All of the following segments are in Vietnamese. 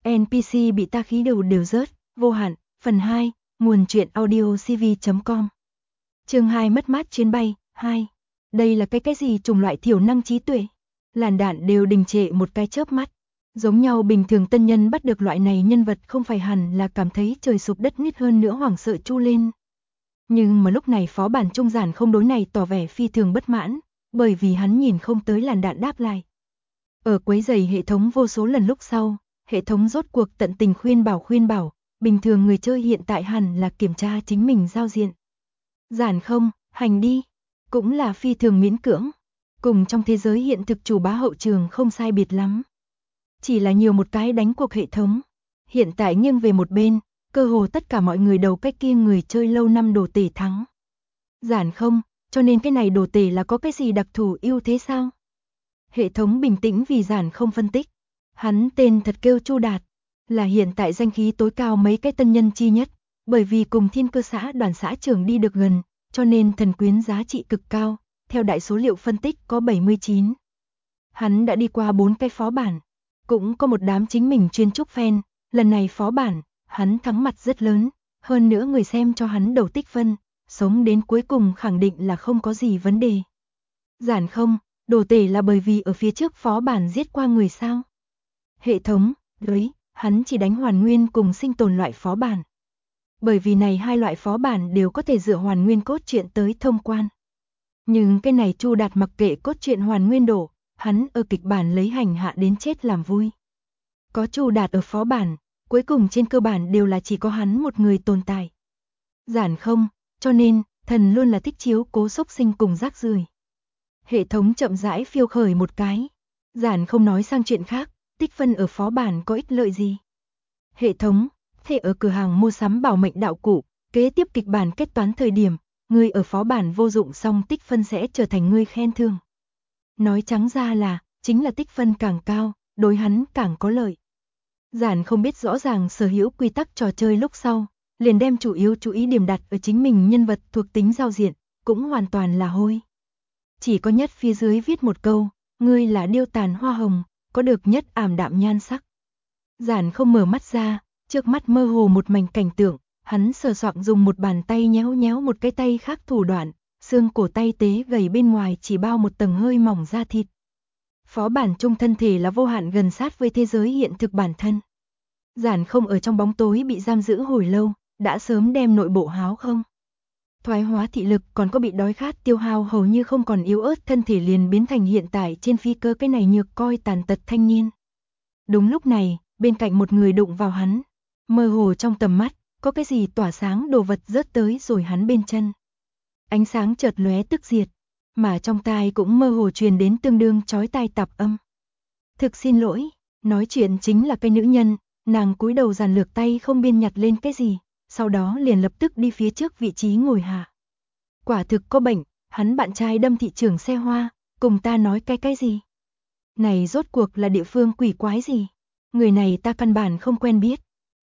NPC bị ta khí đầu đều rớt, vô hạn, phần 2, nguồn truyện audio cv.com. Chương 2 mất mát chuyến bay, 2. Đây là cái gì chủng loại thiểu năng trí tuệ? Làn đạn đều đình trệ một cái chớp mắt. Giống nhau bình thường tân nhân bắt được loại này nhân vật không phải hẳn là cảm thấy trời sụp đất nứt hơn nữa hoảng sợ chu lên. Nhưng mà lúc này phó bản trung giản không đối này tỏ vẻ phi thường bất mãn, bởi vì hắn nhìn không tới làn đạn đáp lại. Ở quấy rầy hệ thống vô số lần lúc sau, hệ thống rốt cuộc tận tình khuyên bảo, bình thường người chơi hiện tại hẳn là kiểm tra chính mình giao diện. Giản không, hành đi, cũng là phi thường miễn cưỡng, cùng trong thế giới hiện thực chủ bá hậu trường không sai biệt lắm. Chỉ là nhiều một cái đánh cuộc hệ thống, hiện tại nghiêng về một bên, cơ hồ tất cả mọi người đầu cách kia người chơi lâu năm đồ tể thắng. Giản không, cho nên cái này đồ tể là có cái gì đặc thù ưu thế sao? Hệ thống bình tĩnh vì giản không phân tích. Hắn tên thật kêu Chu Đạt, là hiện tại danh khí tối cao mấy cái tân nhân chi nhất, bởi vì cùng thiên cơ xã đoàn xã trưởng đi được gần, cho nên thần quyến giá trị cực cao, theo đại số liệu phân tích có 79. Hắn đã đi qua 4 cái phó bản, cũng có một đám chính mình chuyên trúc fan, lần này phó bản, hắn thắng mặt rất lớn, hơn nữa người xem cho hắn đầu tích phân, sống đến cuối cùng khẳng định là không có gì vấn đề. Giản không, đồ tể là bởi vì ở phía trước phó bản giết qua người sao? Hệ thống, đấy, hắn chỉ đánh hoàn nguyên cùng sinh tồn loại phó bản. Bởi vì này hai loại phó bản đều có thể dựa hoàn nguyên cốt truyện tới thông quan. Nhưng cái này Chu Đạt mặc kệ cốt truyện hoàn nguyên độ, hắn ở kịch bản lấy hành hạ đến chết làm vui. Có Chu Đạt ở phó bản, cuối cùng trên cơ bản đều là chỉ có hắn một người tồn tại. Giản không, cho nên, thần luôn là thích chiếu cố xúc sinh cùng rác rưởi. Hệ thống chậm rãi phiêu khởi một cái. Giản không nói sang chuyện khác, tích phân ở phó bản có ích lợi gì? Hệ thống, thế ở cửa hàng mua sắm bảo mệnh đạo cụ, kế tiếp kịch bản kết toán thời điểm, người ở phó bản vô dụng xong tích phân sẽ trở thành người khen thưởng. Nói trắng ra là, chính là tích phân càng cao, đối hắn càng có lợi. Giản không biết rõ ràng sở hữu quy tắc trò chơi lúc sau, liền đem chủ yếu chú ý điểm đặt ở chính mình nhân vật thuộc tính giao diện, cũng hoàn toàn là hôi. Chỉ có nhất phía dưới viết một câu, ngươi là điêu tàn hoa hồng, có được nhất ảm đạm nhan sắc. Giản không mở mắt ra, trước mắt mơ hồ một mảnh cảnh tượng, hắn sờ soạng dùng một bàn tay nhéo nhéo một cái tay khác thủ đoạn, xương cổ tay tế gầy bên ngoài chỉ bao một tầng hơi mỏng da thịt. Phó bản chung thân thể là vô hạn gần sát với thế giới hiện thực bản thân. Giản không ở trong bóng tối bị giam giữ hồi lâu, đã sớm đem nội bộ háo không. Thoái hóa thị lực còn có bị đói khát tiêu hao hầu như không còn yếu ớt thân thể liền biến thành hiện tại trên phi cơ cái này nhược coi tàn tật thanh niên. Đúng lúc này, bên cạnh một người đụng vào hắn, mơ hồ trong tầm mắt, có cái gì tỏa sáng đồ vật rớt tới rồi hắn bên chân. Ánh sáng chợt lóe tức diệt, mà trong tai cũng mơ hồ truyền đến tương đương chói tai tạp âm. Thực xin lỗi, nói chuyện chính là cái nữ nhân, nàng cúi đầu giản lược tay không biên nhặt lên cái gì, sau đó liền lập tức đi phía trước vị trí ngồi hạ. Quả thực có bệnh, hắn bạn trai đâm thị trưởng xe hoa, cùng ta nói cái gì? Này rốt cuộc là địa phương quỷ quái gì? Người này ta căn bản không quen biết.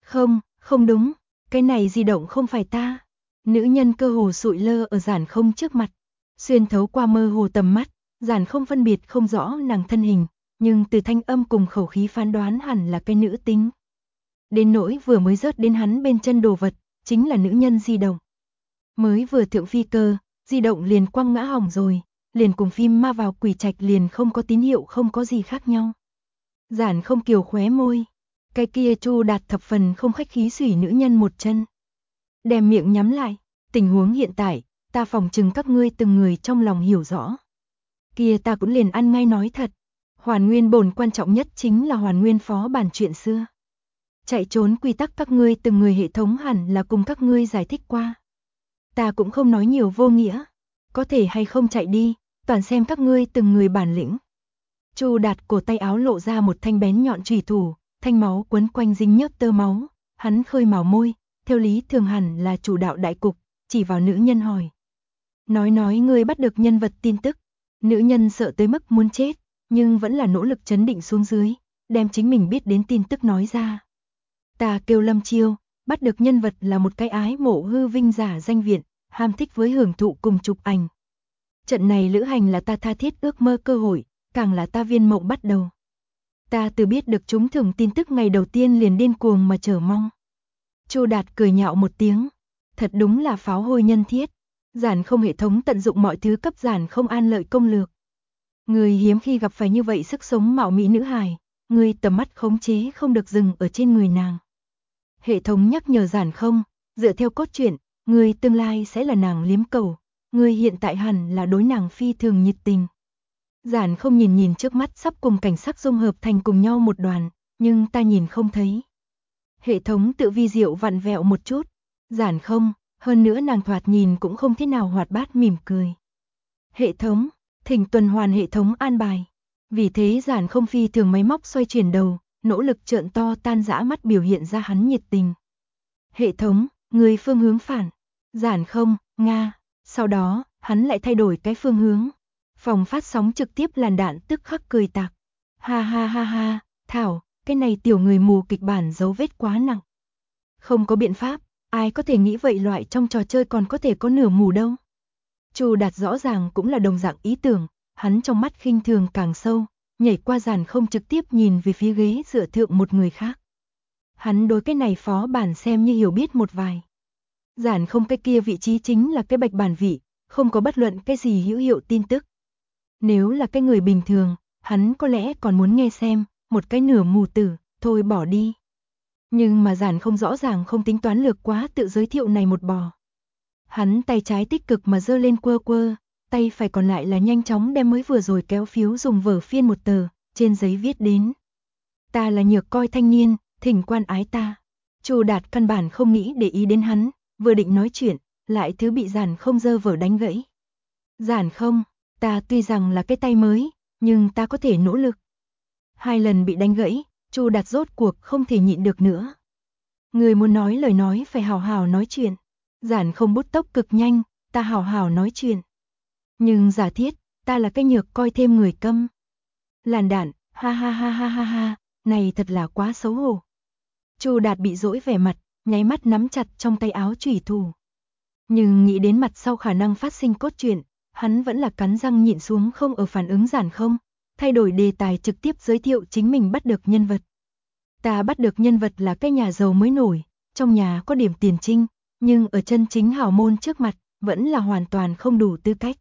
Không đúng, cái này di động không phải ta. Nữ nhân cơ hồ sụi lơ ở giản không trước mặt. Xuyên thấu qua mơ hồ tầm mắt, giản không phân biệt không rõ nàng thân hình, nhưng từ thanh âm cùng khẩu khí phán đoán hẳn là cái nữ tính. Đến nỗi vừa mới rớt đến hắn bên chân đồ vật, chính là nữ nhân di động. Mới vừa thượng phi cơ, di động liền quăng ngã hỏng rồi, liền cùng phim ma vào quỷ trạch liền không có tín hiệu không có gì khác nhau. Giản không kiều khóe môi, cái kia Chu Đạt thập phần không khách khí xủy nữ nhân một chân. Đem miệng nhắm lại, tình huống hiện tại, ta phòng chừng các ngươi từng người trong lòng hiểu rõ. Kia ta cũng liền ăn ngay nói thật, hoàn nguyên bổn quan trọng nhất chính là hoàn nguyên phó bản chuyện xưa. Chạy trốn quy tắc các ngươi từng người hệ thống hẳn là cùng các ngươi giải thích qua. Ta cũng không nói nhiều vô nghĩa, có thể hay không chạy đi, toàn xem các ngươi từng người bản lĩnh. Chu Đạt cổ tay áo lộ ra một thanh bén nhọn chùy thủ, thanh máu quấn quanh dính nhớp tơ máu, hắn khơi mào môi, theo lý thường hẳn là chủ đạo đại cục, chỉ vào nữ nhân hỏi. Nói ngươi bắt được nhân vật tin tức, nữ nhân sợ tới mức muốn chết, nhưng vẫn là nỗ lực trấn định xuống dưới, đem chính mình biết đến tin tức nói ra. Ta kêu Lâm Chiêu, bắt được nhân vật là một cái ái mộ hư vinh giả danh viện, ham thích với hưởng thụ cùng chụp ảnh. Trận này lữ hành là ta tha thiết ước mơ cơ hội, càng là ta viên mộng bắt đầu. Ta từ biết được trúng thưởng tin tức ngày đầu tiên liền điên cuồng mà chờ mong. Chu Đạt cười nhạo một tiếng. Thật đúng là pháo hôi nhân thiết. Giản không hệ thống tận dụng mọi thứ cấp giản không an lợi công lược. Người hiếm khi gặp phải như vậy sức sống mạo mỹ nữ hài, người tầm mắt khống chế không được dừng ở trên người nàng. Hệ thống nhắc nhở giản không, dựa theo cốt truyện, người tương lai sẽ là nàng liếm cầu, người hiện tại hẳn là đối nàng phi thường nhiệt tình. Giản không nhìn nhìn trước mắt sắp cùng cảnh sắc dung hợp thành cùng nhau một đoàn, nhưng ta nhìn không thấy. Hệ thống tự vi diệu vặn vẹo một chút, giản không, hơn nữa nàng thoạt nhìn cũng không thế nào hoạt bát mỉm cười. Hệ thống, thỉnh tuần hoàn hệ thống an bài. Vì thế giản không phi thường máy móc xoay chuyển đầu, nỗ lực trợn to tan dã mắt biểu hiện ra hắn nhiệt tình. Hệ thống, người phương hướng phản. Giản không, Nga. Sau đó, hắn lại thay đổi cái phương hướng. Phòng phát sóng trực tiếp làn đạn tức khắc cười tạc. Ha ha ha ha, Thảo, cái này tiểu người mù kịch bản dấu vết quá nặng. Không có biện pháp, ai có thể nghĩ vậy loại trong trò chơi còn có thể có nửa mù đâu. Chu Đạt rõ ràng cũng là đồng dạng ý tưởng, hắn trong mắt khinh thường càng sâu, nhảy qua giản không trực tiếp nhìn về phía ghế dựa thượng một người khác. Hắn đối cái này phó bản xem như hiểu biết một vài. Giản không cái kia vị trí chính là cái bạch bản vị, không có bất luận cái gì hữu hiệu tin tức. Nếu là cái người bình thường, hắn có lẽ còn muốn nghe xem, một cái nửa mù tử, thôi bỏ đi. Nhưng mà giản không rõ ràng không tính toán lược quá tự giới thiệu này một bò. Hắn tay trái tích cực mà giơ lên quơ quơ, tay phải còn lại là nhanh chóng đem mới vừa rồi kéo phiếu dùng vở phiên một tờ, trên giấy viết đến. Ta là nhược coi thanh niên, thỉnh quan ái ta. Chu Đạt căn bản không nghĩ để ý đến hắn, vừa định nói chuyện, lại thứ bị giản không giơ vở đánh gãy. Giản không, ta tuy rằng là cái tay mới, nhưng ta có thể nỗ lực. 2 lần bị đánh gãy, Chu Đạt rốt cuộc không thể nhịn được nữa. Người muốn nói lời nói phải hào hào nói chuyện. Giản không bút tốc cực nhanh, ta hào hào nói chuyện. Nhưng giả thiết, ta là cái nhược coi thêm người câm. Làn đạn, ha ha ha ha ha ha, này thật là quá xấu hổ. Chu Đạt bị dỗi vẻ mặt, nháy mắt nắm chặt trong tay áo chủy thủ. Nhưng nghĩ đến mặt sau khả năng phát sinh cốt truyện, hắn vẫn là cắn răng nhịn xuống không ở phản ứng giản không, thay đổi đề tài trực tiếp giới thiệu chính mình bắt được nhân vật. Ta bắt được nhân vật là cái nhà giàu mới nổi, trong nhà có điểm tiền trinh, nhưng ở chân chính hào môn trước mặt, vẫn là hoàn toàn không đủ tư cách.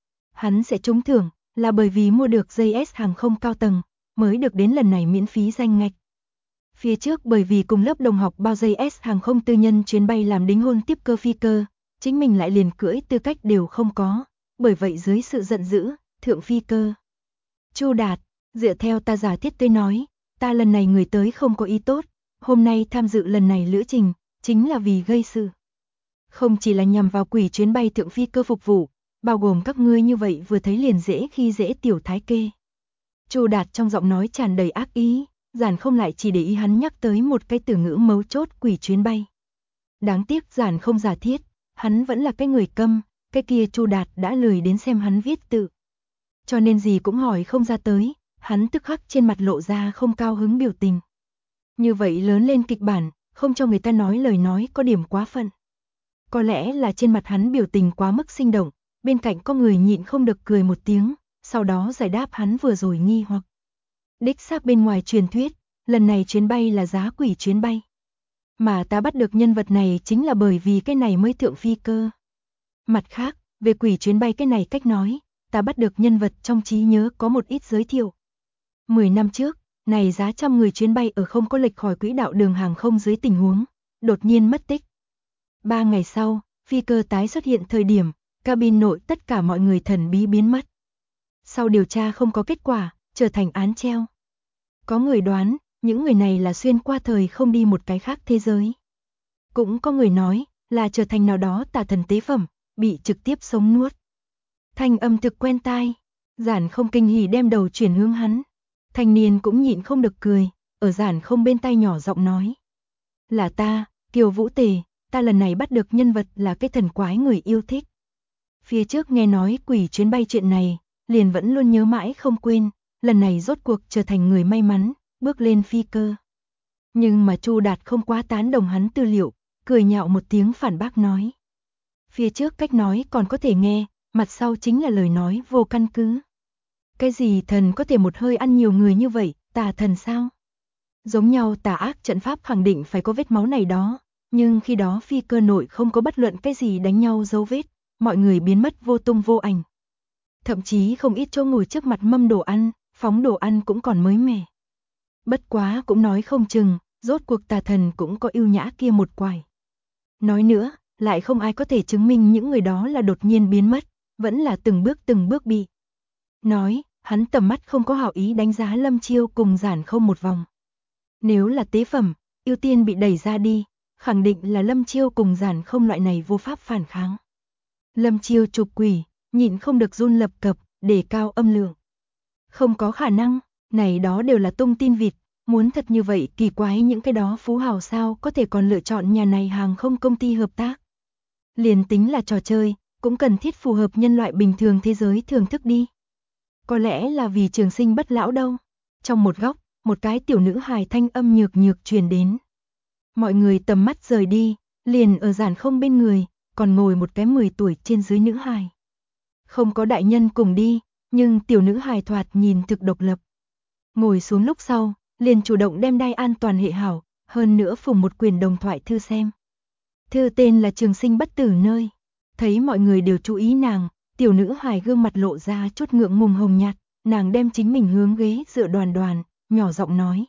Hắn sẽ trúng thưởng, là bởi vì mua được JS hàng không cao tầng, mới được đến lần này miễn phí danh ngạch. Phía trước bởi vì cùng lớp đồng học bao JS hàng không tư nhân chuyến bay làm đính hôn tiếp cơ phi cơ, chính mình lại liền cưỡi tư cách đều không có, bởi vậy dưới sự giận dữ, thượng phi cơ. Chu Đạt, dựa theo ta giả thiết tôi nói, ta lần này người tới không có ý tốt, hôm nay tham dự lần này lữ trình, chính là vì gây sự. Không chỉ là nhằm vào quỷ chuyến bay thượng phi cơ phục vụ, bao gồm các ngươi như vậy vừa thấy liền dễ khi dễ tiểu thái kê. Chu Đạt trong giọng nói tràn đầy ác ý, giản không lại chỉ để ý hắn nhắc tới một cái từ ngữ mấu chốt quỷ chuyến bay. Đáng tiếc giản không giả thiết, hắn vẫn là cái người câm, cái kia Chu Đạt đã lười đến xem hắn viết tự. Cho nên gì cũng hỏi không ra tới, hắn tức khắc trên mặt lộ ra không cao hứng biểu tình. Như vậy lớn lên kịch bản, không cho người ta nói lời nói có điểm quá phận. Có lẽ là trên mặt hắn biểu tình quá mức sinh động, bên cạnh có người nhịn không được cười một tiếng, sau đó giải đáp hắn vừa rồi nghi hoặc. Đích xác bên ngoài truyền thuyết, lần này chuyến bay là giá quỷ chuyến bay. Mà ta bắt được nhân vật này chính là bởi vì cái này mới thượng phi cơ. Mặt khác, về quỷ chuyến bay cái này cách nói, ta bắt được nhân vật trong trí nhớ có một ít giới thiệu. 10 năm trước, này giá trăm người chuyến bay ở không có lệch khỏi quỹ đạo đường hàng không dưới tình huống, đột nhiên mất tích. 3 ngày sau, phi cơ tái xuất hiện thời điểm, cabin nội tất cả mọi người thần bí biến mất. Sau điều tra không có kết quả, trở thành án treo. Có người đoán, những người này là xuyên qua thời không đi một cái khác thế giới. Cũng có người nói, là trở thành nào đó tà thần tế phẩm, bị trực tiếp sống nuốt. Thanh âm thực quen tai, giản không kinh hỉ đem đầu chuyển hướng hắn. Thanh niên cũng nhịn không được cười, ở giản không bên tay nhỏ giọng nói. Là ta, Kiều Vũ Tề, ta lần này bắt được nhân vật là cái thần quái người yêu thích. Phía trước nghe nói quỷ chuyến bay chuyện này, liền vẫn luôn nhớ mãi không quên, lần này rốt cuộc trở thành người may mắn, bước lên phi cơ. Nhưng mà Chu Đạt không quá tán đồng hắn tư liệu, cười nhạo một tiếng phản bác nói. Phía trước cách nói còn có thể nghe, mặt sau chính là lời nói vô căn cứ. Cái gì thần có thể một hơi ăn nhiều người như vậy, tà thần sao? Giống nhau tà ác trận pháp khẳng định phải có vết máu này đó, nhưng khi đó phi cơ nội không có bất luận cái gì đánh nhau dấu vết, mọi người biến mất vô tung vô ảnh. Thậm chí không ít chỗ ngồi trước mặt mâm đồ ăn, phóng đồ ăn cũng còn mới mẻ. Bất quá cũng nói không chừng, rốt cuộc tà thần cũng có ưu nhã kia một quải. Nói nữa, lại không ai có thể chứng minh những người đó là đột nhiên biến mất, vẫn là từng bước bị. Nói, hắn tầm mắt không có hảo ý đánh giá Lâm Chiêu cùng Giản Không một vòng. Nếu là tế phẩm, ưu tiên bị đẩy ra đi, khẳng định là Lâm Chiêu cùng Giản Không loại này vô pháp phản kháng. Lâm Chiêu chụp quỷ, nhịn không được run lập cập, để cao âm lượng. Không có khả năng, này đó đều là tung tin vịt, muốn thật như vậy kỳ quái những cái đó phú hào sao có thể còn lựa chọn nhà này hàng không công ty hợp tác. Liền tính là trò chơi, cũng cần thiết phù hợp nhân loại bình thường thế giới thưởng thức đi. Có lẽ là vì trường sinh bất lão đâu. Trong một góc, một cái tiểu nữ hài thanh âm nhược nhược truyền đến. Mọi người tầm mắt rời đi, liền ở Giản Không bên người, còn ngồi một cái 10 tuổi trên dưới nữ hài. Không có đại nhân cùng đi, nhưng tiểu nữ hài thoạt nhìn thực độc lập. Ngồi xuống lúc sau, liền chủ động đem đai an toàn hệ hảo, hơn nữa phùng một quyển đồng thoại thư xem. Thư tên là Trường Sinh Bất Tử Nơi. Thấy mọi người đều chú ý nàng, tiểu nữ hài gương mặt lộ ra chút ngượng ngùng hồng nhạt, nàng đem chính mình hướng ghế dựa Đoàn Đoàn, nhỏ giọng nói.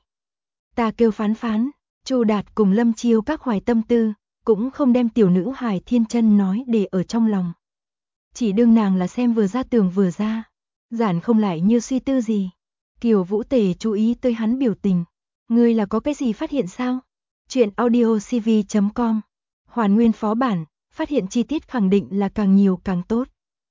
Ta kêu Phán Phán, Chu Đạt cùng Lâm Chiêu các hoài tâm tư, cũng không đem tiểu nữ hài thiên chân nói để ở trong lòng. Chỉ đương nàng là xem vừa ra tường vừa ra, Giản Không lại như suy tư gì. Kiều Vũ Tề chú ý tới hắn biểu tình. Ngươi là có cái gì phát hiện sao? Chuyện audiocv.com. Hoàn nguyên phó bản, phát hiện chi tiết khẳng định là càng nhiều càng tốt.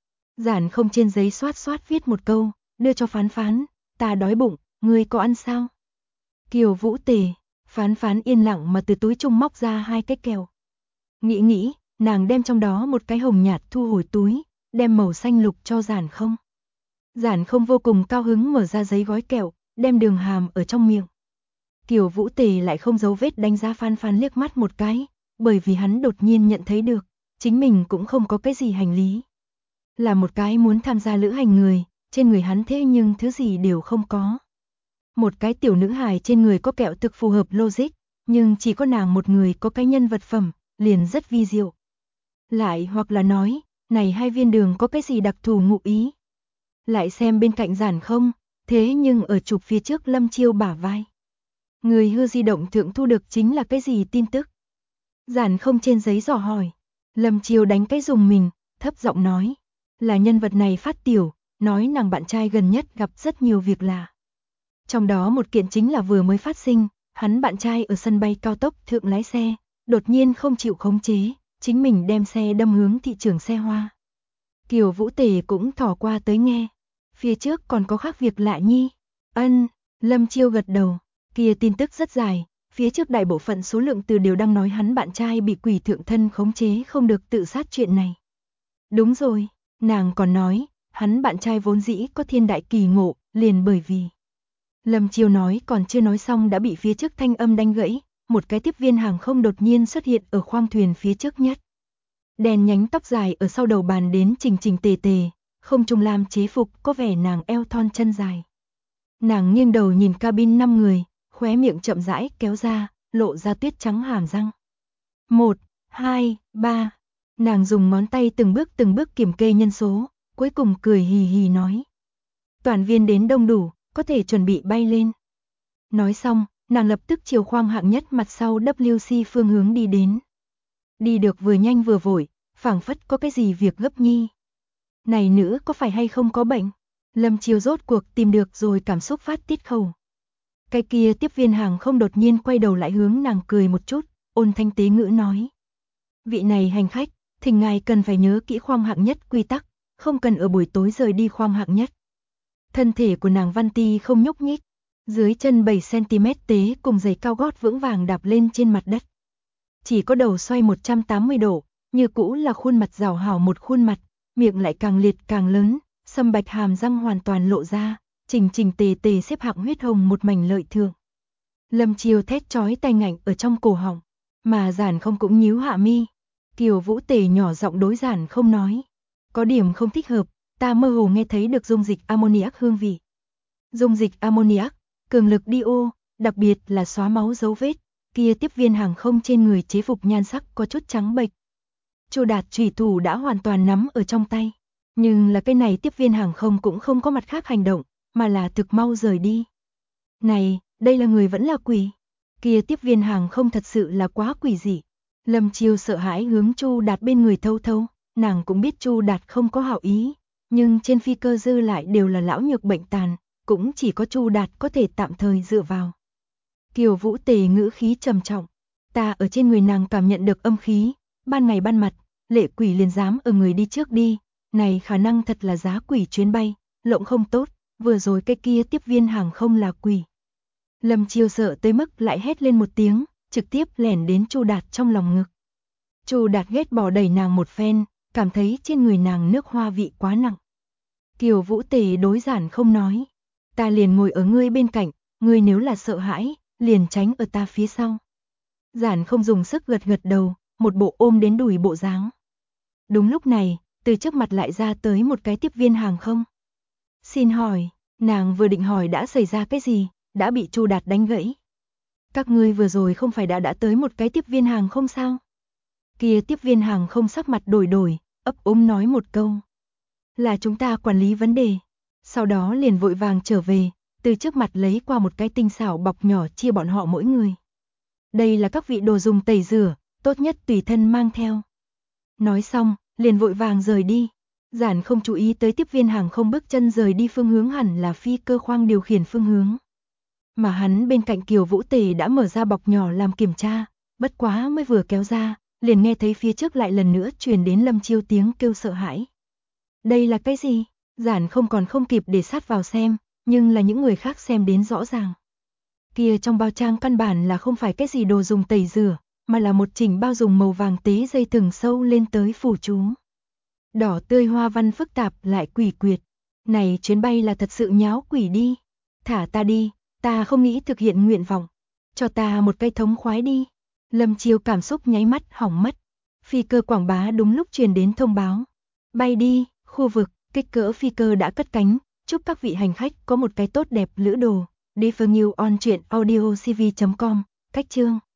Giản Không trên giấy xoát viết một câu, đưa cho Phán Phán, ta đói bụng, ngươi có ăn sao? Kiều Vũ Tề, Phán Phán yên lặng mà từ túi trung móc ra 2 cái kẹo. Nghĩ, nàng đem trong đó một cái hồng nhạt thu hồi túi, đem màu xanh lục cho Giản Không. Giản Không vô cùng cao hứng mở ra giấy gói kẹo, đem đường hàm ở trong miệng. Kiều Vũ Tề lại không giấu vết đánh giá Phán Phán liếc mắt một cái, bởi vì hắn đột nhiên nhận thấy được, chính mình cũng không có cái gì hành lý. Là một cái muốn tham gia lữ hành người, trên người hắn thế nhưng thứ gì đều không có. Một cái tiểu nữ hài trên người có kẹo thực phù hợp logic, nhưng chỉ có nàng một người có cái nhân vật phẩm, liền rất vi diệu. Lại hoặc là nói, này 2 viên đường có cái gì đặc thù ngụ ý. Lại xem bên cạnh Giản Không, thế nhưng ở chụp phía trước Lâm Chiêu bả vai. Người hư di động thượng thu được chính là cái gì tin tức? Giản Không trên giấy dò hỏi. Lâm Chiêu đánh cái dùng mình, thấp giọng nói. Là nhân vật này phát tiểu, nói nàng bạn trai gần nhất gặp rất nhiều việc lạ. Trong đó một kiện chính là vừa mới phát sinh, hắn bạn trai ở sân bay cao tốc thượng lái xe, đột nhiên không chịu khống chế, chính mình đem xe đâm hướng thị trường xe hoa. Kiều Vũ Tề cũng thỏ qua tới nghe. Phía trước còn có khác việc lạ nhi. Ân, Lâm Chiêu gật đầu, kia tin tức rất dài, phía trước đại bộ phận số lượng từ đều đang nói hắn bạn trai bị quỷ thượng thân khống chế không được tự sát chuyện này. Đúng rồi, nàng còn nói, hắn bạn trai vốn dĩ có thiên đại kỳ ngộ, liền bởi vì. Lâm Chiêu nói còn chưa nói xong đã bị phía trước thanh âm đánh gãy, một cái tiếp viên hàng không đột nhiên xuất hiện ở khoang thuyền phía trước nhất. Đèn nhánh tóc dài ở sau đầu bàn đến chỉnh tề tề, không trung lam chế phục có vẻ nàng eo thon chân dài. Nàng nghiêng đầu nhìn cabin 5 người, khóe miệng chậm rãi kéo ra, lộ ra tuyết trắng hàm răng. 1, 2, 3. Nàng dùng ngón tay từng bước kiểm kê nhân số, cuối cùng cười hì hì nói. Toàn viên đến đông đủ, có thể chuẩn bị bay lên. Nói xong, nàng lập tức chiều khoang hạng nhất mặt sau WC phương hướng đi đến. Đi được vừa nhanh vừa vội, phảng phất có cái gì việc gấp nhi. Này nữ có phải hay không có bệnh? Lâm Chiêu rốt cuộc tìm được rồi cảm xúc phát tiết khẩu. Cái kia tiếp viên hàng không đột nhiên quay đầu lại hướng nàng cười một chút, ôn thanh tế ngữ nói. Vị này hành khách, thỉnh ngài cần phải nhớ kỹ khoang hạng nhất quy tắc, không cần ở buổi tối rời đi khoang hạng nhất. Thân thể của nàng Văn Ti không nhúc nhích, dưới chân 7cm tế cùng giày cao gót vững vàng đạp lên trên mặt đất. Chỉ có đầu xoay 180 độ, như cũ là khuôn mặt rảo hảo một khuôn mặt, miệng lại càng liệt càng lớn, sâm bạch hàm răng hoàn toàn lộ ra, chỉnh tề tề xếp hạng huyết hồng một mảnh lợi thượng. Lâm Chiêu thét chói tai ngạnh ở trong cổ họng, mà Giản Không cũng nhíu hạ mi. Kiều Vũ Tề nhỏ giọng đối Giản Không nói, có điểm không thích hợp, ta mơ hồ nghe thấy được dung dịch ammoniac hương vị. Dung dịch ammoniac, cường lực đi ô, đặc biệt là xóa máu dấu vết, kia tiếp viên hàng không trên người chế phục nhan sắc có chút trắng bệch. Chu Đạt chủy thủ đã hoàn toàn nắm ở trong tay, nhưng là cái này tiếp viên hàng không cũng không có mặt khác hành động, mà là thực mau rời đi. Này, đây là người vẫn là quỷ? Kia tiếp viên hàng không thật sự là quá quỷ dị. Lâm Chiêu sợ hãi hướng Chu Đạt bên người thâu thâu, nàng cũng biết Chu Đạt không có hảo ý, nhưng trên phi cơ dư lại đều là lão nhược bệnh tàn, cũng chỉ có Chu Đạt có thể tạm thời dựa vào. Kiều Vũ Tề ngữ khí trầm trọng, ta ở trên người nàng cảm nhận được âm khí, ban ngày ban mặt, lệ quỷ liền dám ở người đi trước đi, này khả năng thật là giá quỷ chuyến bay, lộng không tốt, vừa rồi cái kia tiếp viên hàng không là quỷ. Lâm Chiêu sợ tới mức lại hét lên một tiếng, trực tiếp lẻn đến Chu Đạt trong lòng ngực. Chu Đạt ghét bỏ đẩy nàng một phen, cảm thấy trên người nàng nước hoa vị quá nặng. Kiều Vũ Tề đối giản không nói, ta liền ngồi ở ngươi bên cạnh, ngươi nếu là sợ hãi, liền tránh ở ta phía sau. Giản không dùng sức gật gật đầu, một bộ ôm đến đùi bộ dáng. Đúng lúc này, từ trước mặt lại ra tới một cái tiếp viên hàng không. Xin hỏi, nàng vừa định hỏi đã xảy ra cái gì, đã bị Chu Đạt đánh gãy. Các ngươi vừa rồi không phải đã tới một cái tiếp viên hàng không sao? Kia tiếp viên hàng không sắc mặt đổi, ấp úng nói một câu. Là chúng ta quản lý vấn đề. Sau đó liền vội vàng trở về, từ trước mặt lấy qua một cái tinh xảo bọc nhỏ chia bọn họ mỗi người. Đây là các vị đồ dùng tẩy rửa, tốt nhất tùy thân mang theo. Nói xong, liền vội vàng rời đi. Giản không chú ý tới tiếp viên hàng không bước chân rời đi phương hướng hẳn là phi cơ khoang điều khiển phương hướng. Mà hắn bên cạnh Kiều Vũ Tề đã mở ra bọc nhỏ làm kiểm tra, bất quá mới vừa kéo ra, liền nghe thấy phía trước lại lần nữa truyền đến Lâm Chiêu tiếng kêu sợ hãi. Đây là cái gì? Giản không kịp để sát vào xem, nhưng là những người khác xem đến rõ ràng. Kia trong bao trang căn bản là không phải cái gì đồ dùng tẩy rửa, mà là một chỉnh bao dùng màu vàng tế dây thừng sâu lên tới phủ chú. Đỏ tươi hoa văn phức tạp lại quỷ quyệt. Này chuyến bay là thật sự nháo quỷ đi. Thả ta đi, ta không nghĩ thực hiện nguyện vọng. Cho ta một cây thống khoái đi. Lâm Chiêu cảm xúc nháy mắt hỏng mất. Phi cơ quảng bá đúng lúc truyền đến thông báo. Bay đi, khu vực, kích cỡ phi cơ đã cất cánh. Chúc các vị hành khách có một cái tốt đẹp lữ đồ. Đi for new on truyện audiocv.com. Cách chương